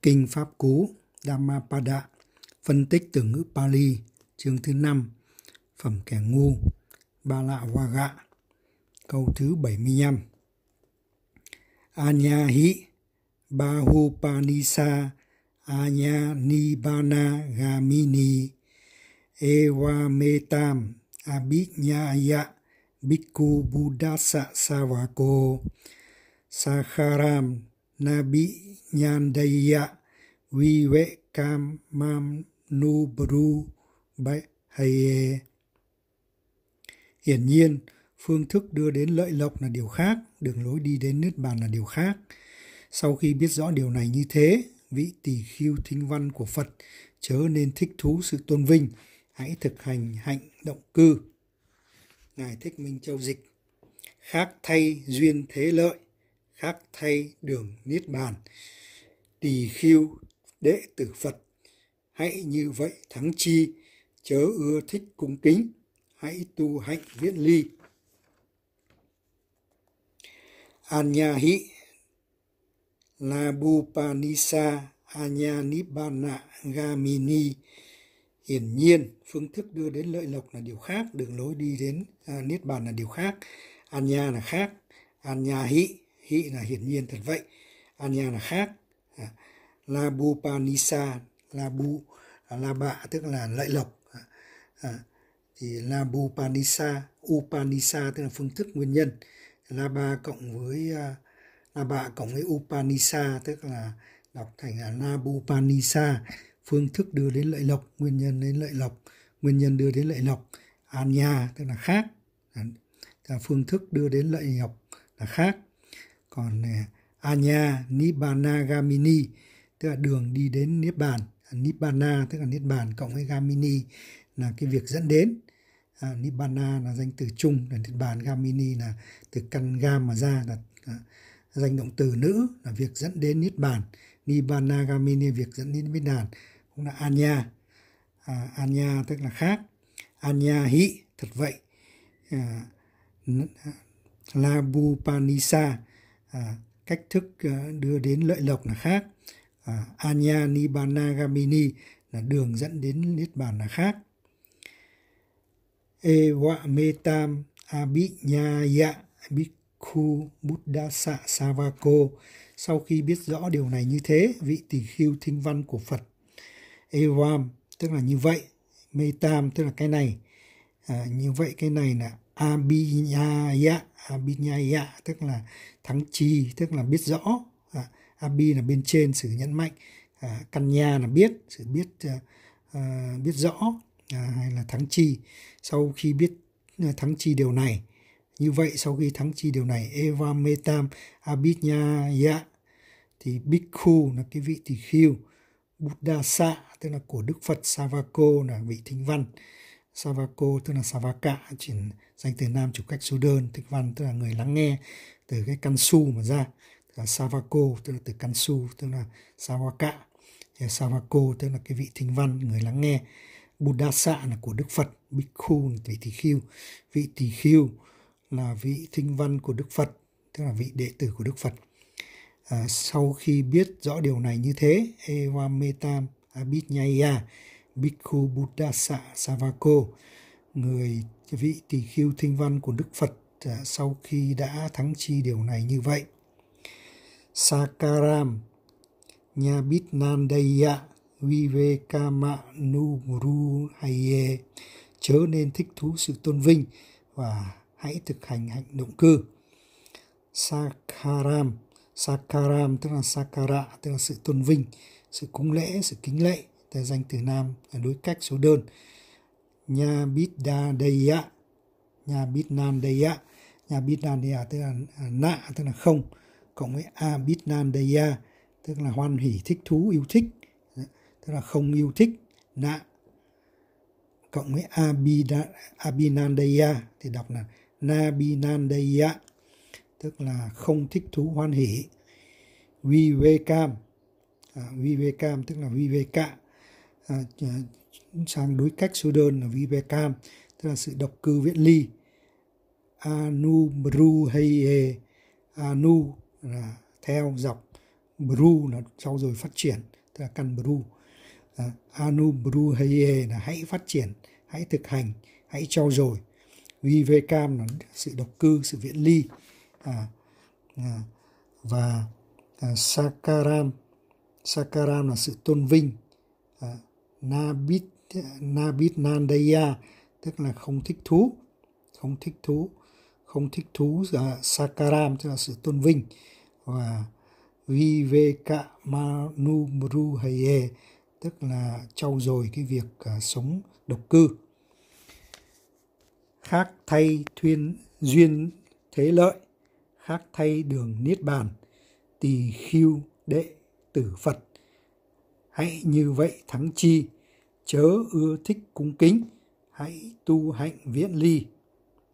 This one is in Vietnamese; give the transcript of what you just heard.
Kinh Pháp Cú Dhammapada, phân tích từ ngữ Pali, chương thứ 5, phẩm kẻ ngu, Ba Lạ Vaga, câu thứ 75. Anya hi Bahupanisa Anya Nibbana Gamini Ewa Metam Abhinyaya Bhikkhu Buddhassa Savako Sakharam Nabi Nyandaya Vivekam Mamnubru Haye. Hiển nhiên, phương thức đưa đến lợi lộc là điều khác, đường lối đi đến niết bàn là điều khác. Sau khi biết rõ điều này như thế, vị tỳ khưu thinh văn của Phật chớ nên thích thú sự tôn vinh, hãy thực hành hạnh động cư. Ngài Thích Minh Châu dịch: khác thay duyên thế lợi, khác thay đường niết bàn. Tỳ khưu đệ tử Phật, hãy như vậy thắng chi, chớ ưa thích cung kính, hãy tu hạnh viễn ly. Anya hi Nabupanisa Anya Nibbana Gamini. Hiển nhiên, phương thức đưa đến lợi lộc là điều khác, đường lối đi đến niết bàn là điều khác. Anya là khác, Anya hi là hiển nhiên thật vậy, Anya là khác. Nabupanisa, Nabu là bạ tức là lợi lộc. Thì Nabupanisa, Upanisa tức là phương thức nguyên nhân. Naba cộng với Upanisa tức là đọc thành là Nabupanisa, phương thức đưa đến lợi lộc, nguyên nhân đến lợi lộc, nguyên nhân đưa đến lợi lộc. Anya tức là khác, phương thức đưa đến lợi lộc là khác. Còn Anya Nibbana Gamini tức là đường đi đến niết bàn. Nibbana tức là niết bàn cộng với Gamini là cái việc dẫn đến. Nibbana là danh từ chung, là niết bàn. Gamini là từ căn gam mà ra, là danh động từ nữ, là việc dẫn đến niết bàn. Nibbana Gamini việc dẫn đến niết bàn cũng là Anya. Anya tức là khác. Anya hi thật vậy. Nabupanisa cách thức đưa đến lợi lộc là khác. Anya Nibbana Gamini là đường dẫn đến niết bàn là khác. Ewa Metam Abhinyaya Bhikkhu Buddhassa Savako. Sau khi biết rõ điều này như thế, vị tỳ khưu thinh văn của Phật. Evam tức là như vậy, Metam tức là cái này. Như vậy cái này là Abhinyaya, Abhinyaya tức là thắng chi, tức là biết rõ. Abhi là bên trên, sự nhẫn mạnh. Kanya là biết, sự biết rõ, hay là thắng chi. Sau khi biết thắng chi điều này, như vậy sau khi thắng chi điều này, Evam Metam Abhinyaya thì Bhikkhu là cái vị tỳ khưu, Buddhassa tức là của Đức Phật, Savako là vị thinh văn. Savako tức là Savaka, chuyển danh từ nam chủ cách số đơn, thinh văn tức là người lắng nghe, từ cái căn su mà ra. Savako tức là từ căn su tức là Savaka. Savako tức là cái vị thinh văn, người lắng nghe. Buddhassa là của Đức Phật, Bhikkhu là vị tỳ khưu. Vị tỳ khưu là vị thinh văn của Đức Phật, tức là vị đệ tử của Đức Phật. Sau khi biết rõ điều này như thế, Evam Metam Abhinyaya Bhikkhu Buddhassa Savako, vị tỳ khưu thinh văn của Đức Phật, sau khi đã thắng chi điều này như vậy. Sakaram Nyabitnandaya Vivekamanubru Haye, chớ nên thích thú sự tôn vinh và hãy thực hành hạnh động cư. Sakharam, Sakharam tức là Sakara tức là sự tôn vinh, sự cúng lễ, sự kính lệ, từ danh từ nam là đối cách số đơn. Nyabitnandaya, Nyabitnandaya, Nyabitnandaya tức là nạ tức là không, cộng với Abhinandaya tức là hoan hỷ, thích thú, yêu thích, tức là không yêu thích, nạ, cộng với Abhinandaya thì đọc là Nabhinandaya tức là không thích thú, hoan hỷ. Vivekam, Vivekam tức là Viveka, sang đối cách số đơn là Vivekam tức là sự độc cư viễn ly. Anubru Haye, Anu là theo dọc, Bru là trau dồi phát triển, tức là căn Bru. Anubruhaye là hãy phát triển, hãy thực hành, hãy trau dồi. Vivekam là sự độc cư, sự viễn ly. Và Sakaram là sự tôn vinh. Nabitnandaya tức là không thích thú. Sakaram tức là sự tôn vinh. Và Vivekamanubruhaye tức là trau dồi cái việc sống độc cư. Khác thay duyên thế lợi, khác thay đường niết bàn, tỳ khưu đệ tử Phật. Hãy như vậy thắng chi, chớ ưa thích cúng kính, hãy tu hạnh viễn ly.